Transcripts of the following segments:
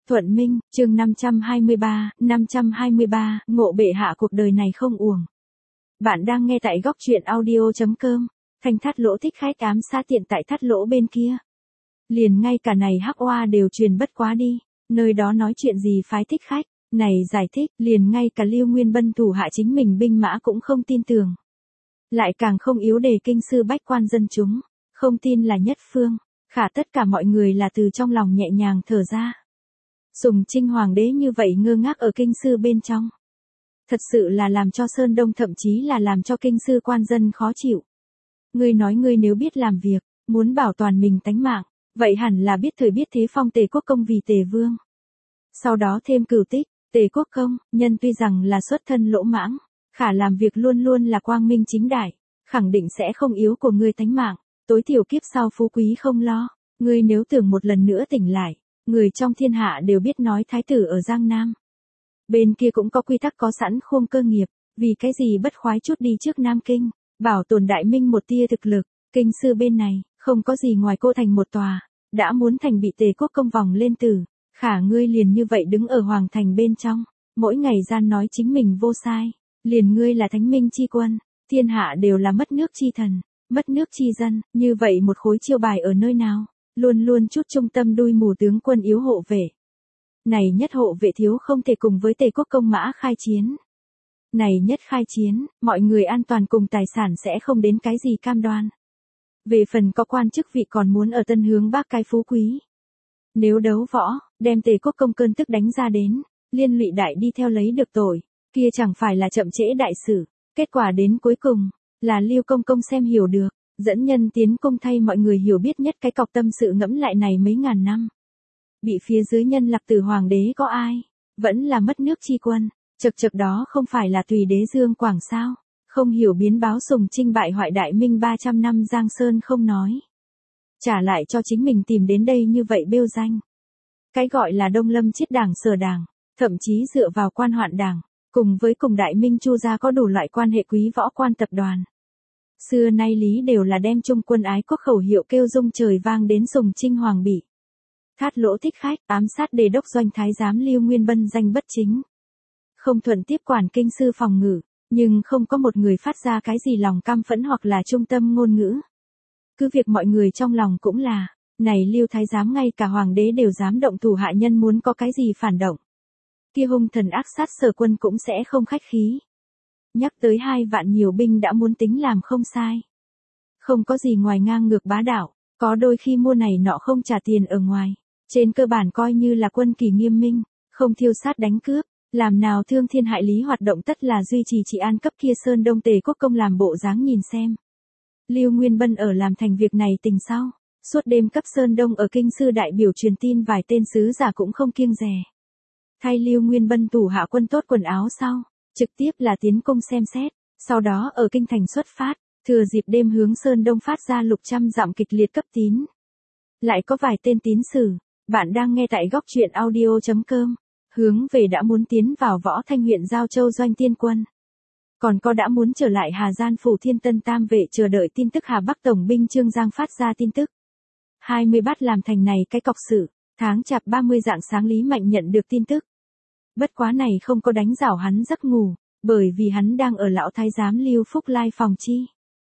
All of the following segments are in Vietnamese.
Thuận Minh, chương 523, ngộ bệ hạ cuộc đời này không uổng. Bạn đang nghe tại góc truyện audio.com, Thanh Thát Lỗ thích khách ám sát tiện tại Thát Lỗ bên kia. Liền ngay cả này hắc oa đều truyền bất quá đi, nơi đó nói chuyện gì phái thích khách, này giải thích, liền ngay cả Lưu Nguyên Bân thủ hạ chính mình binh mã cũng không tin tưởng. Lại càng không yếu đề kinh sư bách quan dân chúng, không tin là nhất phương, khả tất cả mọi người là từ trong lòng nhẹ nhàng thở ra. Sùng Trinh Hoàng đế như vậy ngơ ngác ở kinh sư bên trong. Thật sự là làm cho Sơn Đông thậm chí là làm cho kinh sư quan dân khó chịu. Ngươi nói ngươi nếu biết làm việc, muốn bảo toàn mình tánh mạng, vậy hẳn là biết thời biết thế phong Tề Quốc Công vì Tề Vương. Sau đó thêm cửu tích, Tề Quốc Công, nhân tuy rằng là xuất thân lỗ mãng, khả làm việc luôn luôn là quang minh chính đại, khẳng định sẽ không yếu của ngươi tánh mạng, tối thiểu kiếp sau phú quý không lo. Ngươi nếu tưởng một lần nữa tỉnh lại, người trong thiên hạ đều biết nói thái tử ở Giang Nam. Bên kia cũng có quy tắc có sẵn khuôn cơ nghiệp, vì cái gì bất khoái chút đi trước Nam Kinh, bảo tồn đại minh một tia thực lực. Kinh sư bên này, không có gì ngoài cô thành một tòa, đã muốn thành bị Tề Quốc Công vòng lên tử, khả ngươi liền như vậy đứng ở hoàng thành bên trong, mỗi ngày gian nói chính mình vô sai, liền ngươi là thánh minh chi quân, thiên hạ đều là mất nước chi thần, mất nước chi dân, như vậy một khối chiêu bài ở nơi nào, luôn luôn chút trung tâm đuôi mù tướng quân yếu hộ vệ. Này nhất hộ vệ thiếu không thể cùng với Tề Quốc Công mã khai chiến. Này nhất khai chiến, mọi người an toàn cùng tài sản sẽ không đến cái gì cam đoan. Về phần có quan chức vị còn muốn ở Tân Hướng Bắc cái phú quý. Nếu đấu võ, đem Tề Quốc Công cơn tức đánh ra đến, liên lụy đại đi theo lấy được tội, kia chẳng phải là chậm trễ đại sự. Kết quả đến cuối cùng, là Lưu Công Công xem hiểu được, dẫn nhân tiến cung thay mọi người hiểu biết nhất cái cọc tâm sự ngẫm lại này mấy ngàn năm. Bị phía dưới nhân lập từ hoàng đế có ai, vẫn là mất nước chi quân, chật đó không phải là tùy đế Dương Quảng sao, không hiểu biến báo Sùng Trinh bại hoại đại minh 300 năm Giang Sơn không nói. Trả lại cho chính mình tìm đến đây như vậy bêu danh. Cái gọi là Đông Lâm Chiết Đảng Sở Đảng, thậm chí dựa vào Quan Hoạn Đảng, cùng đại minh Chu gia có đủ loại quan hệ quý võ quan tập đoàn. Xưa nay lý đều là đem trung quân ái quốc khẩu hiệu kêu rung trời vang đến Sùng Trinh Hoàng bị. Thát Lỗ thích khách ám sát Đề đốc doanh thái giám Lưu Nguyên Bân danh bất chính. Không thuận tiếp quản kinh sư phòng ngự, nhưng không có một người phát ra cái gì lòng căm phẫn hoặc là trung tâm ngôn ngữ. Cứ việc mọi người trong lòng cũng là, này Lưu thái giám ngay cả hoàng đế đều dám động thủ hạ nhân muốn có cái gì phản động. Kia hung thần ác sát Sở quân cũng sẽ không khách khí. Nhắc tới 2 vạn nhiều binh đã muốn tính làm không sai. Không có gì ngoài ngang ngược bá đạo, có đôi khi mua này nọ không trả tiền ở ngoài. Trên cơ bản coi như là quân kỷ nghiêm minh, không thiêu sát đánh cướp, làm nào thương thiên hại lý hoạt động tất là duy trì trị an cấp kia Sơn Đông Tề Quốc Công làm bộ dáng nhìn xem. Lưu Nguyên Bân ở làm thành việc này tình sau, suốt đêm cấp Sơn Đông ở kinh sư đại biểu truyền tin vài tên sứ giả cũng không kiêng dè. Thay Lưu Nguyên Bân thủ hạ quân tốt quần áo sau, trực tiếp là tiến công xem xét, sau đó ở kinh thành xuất phát, thừa dịp đêm hướng Sơn Đông phát ra lục trăm dặm kịch liệt cấp tín. Lại có vài tên tín sử, bạn đang nghe tại góc truyện audio.com, hướng về đã muốn tiến vào Võ Thanh huyện Giao Châu doanh tiên quân. Còn có đã muốn trở lại Hà Gian phủ Thiên Tân Tam vệ chờ đợi tin tức Hà Bắc Tổng binh Trương Giang phát ra tin tức. 20 bát làm thành này cái cọc sự, tháng chạp 30 rạng sáng Lý Mạnh nhận được tin tức. Bất quá này không có đánh rảo hắn giấc ngủ, bởi vì hắn đang ở lão thái giám Lưu Phúc Lai phòng chi.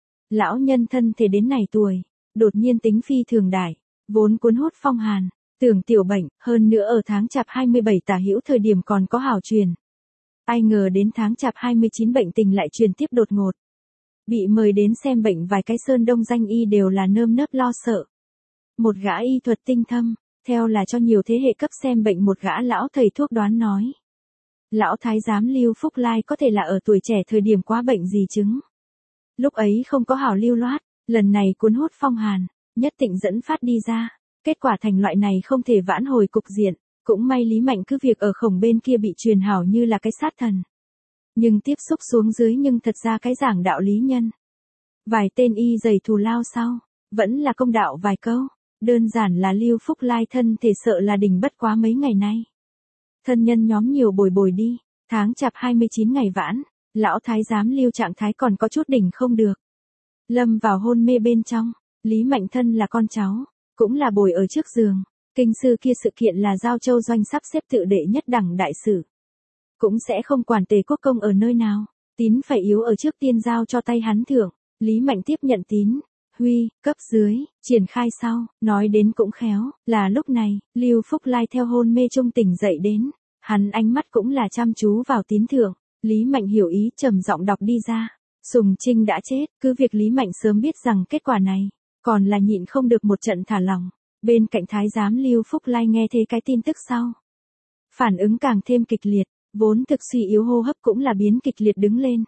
Lão nhân thân thể đến này tuổi, đột nhiên tính phi thường đại, vốn cuốn hút phong hàn, tưởng tiểu bệnh, hơn nữa ở tháng chạp 27 tả hữu thời điểm còn có hào truyền. Ai ngờ đến tháng chạp 29 bệnh tình lại truyền tiếp đột ngột. Bị mời đến xem bệnh vài cái Sơn Đông danh y đều là nơm nớp lo sợ. Một gã y thuật tinh thâm, theo là cho nhiều thế hệ cấp xem bệnh một gã lão thầy thuốc đoán nói. Lão thái giám Lưu Phúc Lai có thể là ở tuổi trẻ thời điểm quá bệnh gì chứng. Lúc ấy không có hảo lưu loát, lần này cuốn hút phong hàn, nhất định dẫn phát đi ra. Kết quả thành loại này không thể vãn hồi cục diện, cũng may Lý Mạnh cứ việc ở Khổng bên kia bị truyền hảo như là cái sát thần. Nhưng tiếp xúc xuống dưới nhưng thật ra cái giảng đạo lý nhân. Vài tên y dày thù lao sau, vẫn là công đạo vài câu, đơn giản là Lưu Phúc Lai thân thể sợ là đỉnh bất quá mấy ngày nay. Thân nhân nhóm nhiều bồi đi, tháng chạp 29 ngày vãn, lão thái giám Lưu trạng thái còn có chút đỉnh không được. Lâm vào hôn mê bên trong, Lý Mạnh thân là con cháu. Cũng là bồi ở trước giường, Kinh sư kia sự kiện là Giao Châu Doanh sắp xếp tự đệ nhất đẳng đại sử. Cũng sẽ không quản Tề Quốc Công ở nơi nào, tín phải yếu ở trước tiên giao cho tay hắn thưởng. Lý Mạnh tiếp nhận tín, huy, cấp dưới, triển khai sau, nói đến cũng khéo, là lúc này, Lưu Phúc Lai theo hôn mê trung tỉnh dậy đến, hắn ánh mắt cũng là chăm chú vào tín thưởng. Lý Mạnh hiểu ý trầm giọng đọc đi ra. Sùng Trinh đã chết, cứ việc Lý Mạnh sớm biết rằng kết quả này, còn là nhịn không được một trận thả lỏng. Bên cạnh thái giám Lưu Phúc Lai nghe thấy cái tin tức sau. Phản ứng càng thêm kịch liệt, vốn thực suy yếu hô hấp cũng là biến kịch liệt đứng lên.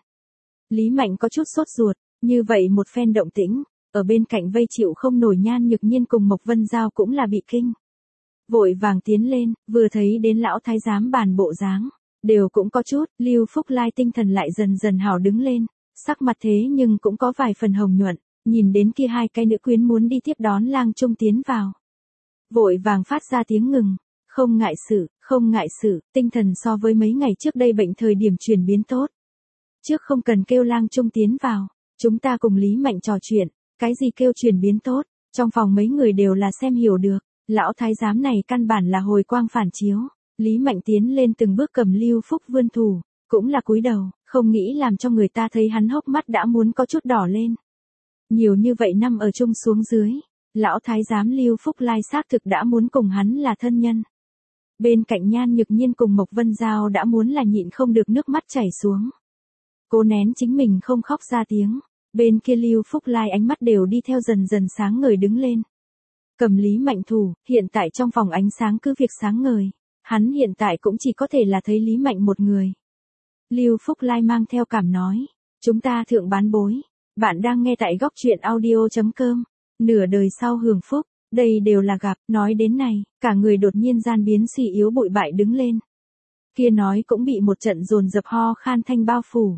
Lý Mạnh có chút sốt ruột, như vậy một phen động tĩnh, ở bên cạnh vây chịu không nổi Nhan Nhược Nhiên cùng Mộc Vân Giao cũng là bị kinh. Vội vàng tiến lên, vừa thấy đến lão thái giám bàn bộ dáng, đều cũng có chút, Lưu Phúc Lai tinh thần lại dần dần hảo đứng lên, sắc mặt thế nhưng cũng có vài phần hồng nhuận, nhìn đến kia hai cái nữ quyến muốn đi tiếp đón Lang Trung tiến vào. Vội vàng phát ra tiếng ngừng, không ngại sự, tinh thần so với mấy ngày trước đây bệnh thời điểm chuyển biến tốt. Trước không cần kêu Lang Trung tiến vào, chúng ta cùng Lý Mạnh trò chuyện, cái gì kêu chuyển biến tốt, trong phòng mấy người đều là xem hiểu được, lão thái giám này căn bản là hồi quang phản chiếu. Lý Mạnh tiến lên từng bước cầm Lưu Phúc vươn thủ, cũng là cúi đầu, không nghĩ làm cho người ta thấy hắn hốc mắt đã muốn có chút đỏ lên. Nhiều như vậy năm ở chung xuống dưới, lão thái giám Lưu Phúc Lai xác thực đã muốn cùng hắn là thân nhân. Bên cạnh Nhan Nhược Nhiên cùng Mộc Vân Giao đã muốn là nhịn không được nước mắt chảy xuống. Cố nén chính mình không khóc ra tiếng, bên kia Lưu Phúc Lai ánh mắt đều đi theo dần dần sáng ngời đứng lên. Cầm Lý Mạnh thủ, hiện tại trong phòng ánh sáng cứ việc sáng ngời. Hắn hiện tại cũng chỉ có thể là thấy Lý Mạnh một người. Lưu Phúc Lai mang theo cảm nói. Chúng ta thượng bán bối. Bạn đang nghe tại góc truyện audio.com. Nửa đời sau hưởng phúc. Đây đều là gặp. Nói đến này, cả người đột nhiên gian biến suy yếu bụi bại đứng lên. Kia nói cũng bị một trận dồn dập ho khan thanh bao phủ.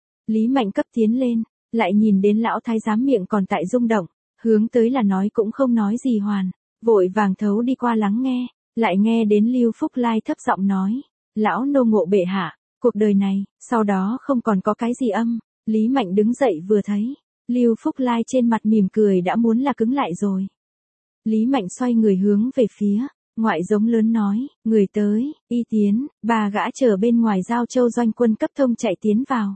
Lý Mạnh cấp tiến lên. Lại nhìn đến lão thái giám miệng còn tại rung động. Hướng tới là nói cũng không nói gì hoàn. Vội vàng thấu đi qua lắng nghe. Lại nghe đến Lưu Phúc Lai thấp giọng nói, lão nô ngộ bệ hạ, cuộc đời này, sau đó không còn có cái gì âm. Lý Mạnh đứng dậy vừa thấy, Lưu Phúc Lai trên mặt mỉm cười đã muốn là cứng lại rồi. Lý Mạnh xoay người hướng về phía, ngoại giống lớn nói, người tới, y tiến, bà gã chờ bên ngoài Giao Châu Doanh quân cấp thông chạy tiến vào.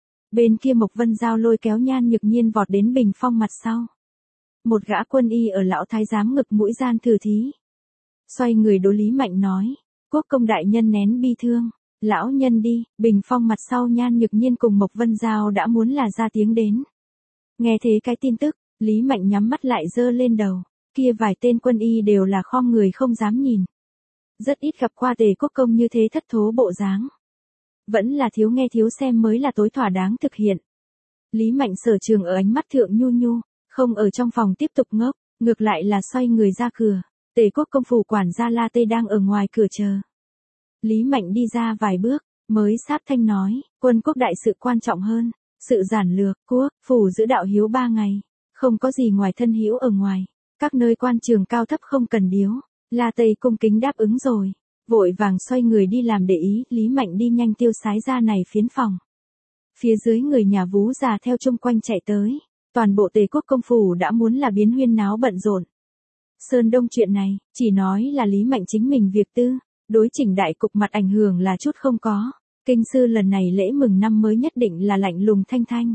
Bên kia Mộc Vân Giao lôi kéo Nhan Nhược Nhiên vọt đến bình phong mặt sau. Một gã quân y ở lão thái giám ngực mũi gian thử thí. Xoay người đối Lý Mạnh nói, quốc công đại nhân nén bi thương, lão nhân đi, bình phong mặt sau Nhan Nhược Nhiên cùng Mộc Vân Giao đã muốn là ra tiếng đến. Nghe thế cái tin tức, Lý Mạnh nhắm mắt lại giơ lên đầu, kia vài tên quân y đều là khom người không dám nhìn. Rất ít gặp qua Tề Quốc công như thế thất thố bộ dáng. Vẫn là thiếu nghe thiếu xem mới là tối thỏa đáng thực hiện. Lý Mạnh sở trường ở ánh mắt thượng nhu nhu, không ở trong phòng tiếp tục ngốc, ngược lại là xoay người ra cửa. Tề Quốc công phủ quản gia La Tây đang ở ngoài cửa chờ. Lý Mạnh đi ra vài bước, mới sáp thanh nói, quân quốc đại sự quan trọng hơn, sự giản lược, quốc, phủ giữ đạo hiếu 3 ngày, không có gì ngoài thân hữu ở ngoài, các nơi quan trường cao thấp không cần điếu. La Tây cung kính đáp ứng rồi, vội vàng xoay người đi làm để ý, Lý Mạnh đi nhanh tiêu sái ra này phiến phòng. Phía dưới người nhà Vú già theo chung quanh chạy tới, toàn bộ Tề Quốc công phủ đã muốn là biến huyên náo bận rộn. Sơn Đông chuyện này, chỉ nói là Lý Mạnh chính mình việc tư, đối chỉnh đại cục mặt ảnh hưởng là chút không có. Kinh sư lần này lễ mừng năm mới nhất định là lạnh lùng thanh thanh.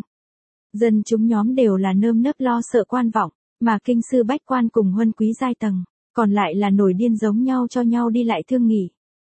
Dân chúng nhóm đều là nơm nớp lo sợ quan vọng, mà kinh sư bách quan cùng huân quý giai tầng, còn lại là nổi điên giống nhau cho nhau đi lại thương nghị.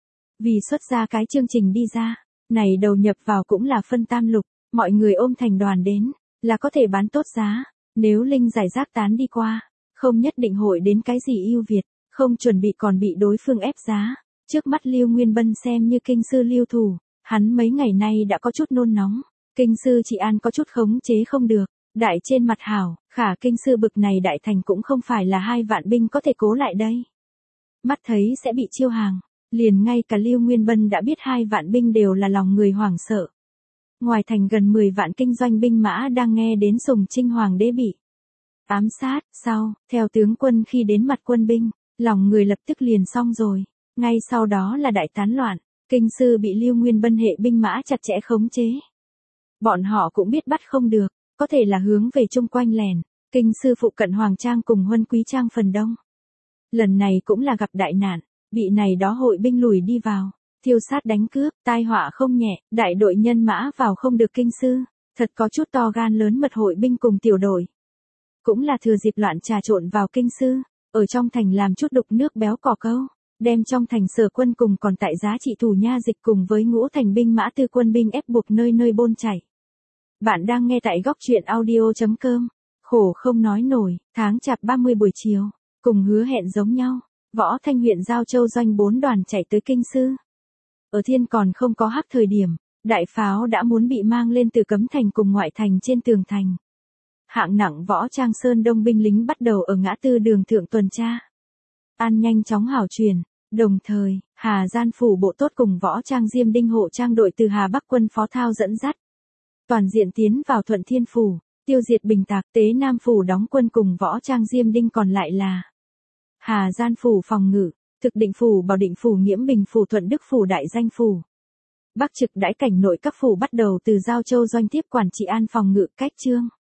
Vì xuất ra cái chương trình đi ra, này đầu nhập vào cũng là phân tam lục, mọi người ôm thành đoàn đến, là có thể bán tốt giá, nếu linh giải rác tán đi qua. Không nhất định hội đến cái gì ưu việt, không chuẩn bị còn bị đối phương ép giá. Trước mắt Lưu Nguyên Bân xem như kinh sư Lưu thủ, hắn mấy ngày nay đã có chút nôn nóng, kinh sư trị an có chút khống chế không được, đại trên mặt hảo, khả kinh sư bực này đại thành cũng không phải là 2 vạn binh có thể cố lại đây. Mắt thấy sẽ bị chiêu hàng, liền ngay cả Lưu Nguyên Bân đã biết 2 vạn binh đều là lòng người hoảng sợ. Ngoài thành gần 10 vạn kinh doanh binh mã đang nghe đến Sùng Trinh hoàng đế bị ám sát, sau, theo tướng quân khi đến mặt quân binh, lòng người lập tức liền xong rồi, ngay sau đó là đại tán loạn, kinh sư bị Lưu Nguyên Bân hệ binh mã chặt chẽ khống chế. Bọn họ cũng biết bắt không được, có thể là hướng về chung quanh lẻn, kinh sư phụ cận Hoàng Trang cùng Huân Quý Trang phần đông. Lần này cũng là gặp đại nạn, bị này đó hội binh lùi đi vào, tiêu sát đánh cướp, tai họa không nhẹ, đại đội nhân mã vào không được kinh sư, thật có chút to gan lớn mật hội binh cùng tiểu đội. Cũng là thừa dịp loạn trà trộn vào kinh sư, ở trong thành làm chút đục nước béo cò câu, đem trong thành Sở quân cùng còn tại giá trị thủ nha dịch cùng với ngũ thành binh mã tư quân binh ép buộc nơi nơi bôn chảy. Bạn đang nghe tại góc truyện audio.com, khổ không nói nổi, tháng chạp 30 buổi chiều, cùng hứa hẹn giống nhau, Võ Thanh huyện Giao Châu doanh 4 đoàn chạy tới kinh sư. Ở thiên còn không có hắc thời điểm, đại pháo đã muốn bị mang lên từ cấm thành cùng ngoại thành trên tường thành. Hạng nặng Võ Trang Sơn đông binh lính bắt đầu ở ngã tư đường thượng tuần tra. An nhanh chóng hảo truyền, đồng thời, Hà Gian phủ bộ tốt cùng Võ Trang Diêm Đinh hộ trang đội từ Hà Bắc quân Phó Thao dẫn dắt. Toàn diện tiến vào Thuận Thiên phủ, tiêu diệt Bình Tạc Tế Nam phủ đóng quân cùng Võ Trang Diêm Đinh còn lại là Hà Gian phủ phòng ngự, Thực Định phủ Bảo Định phủ Nghiễm Bình phủ Thuận Đức phủ Đại Danh phủ. Bắc trực đãi cảnh nội các phủ bắt đầu từ Giao Châu doanh tiếp quản trị an phòng ngự cách trương.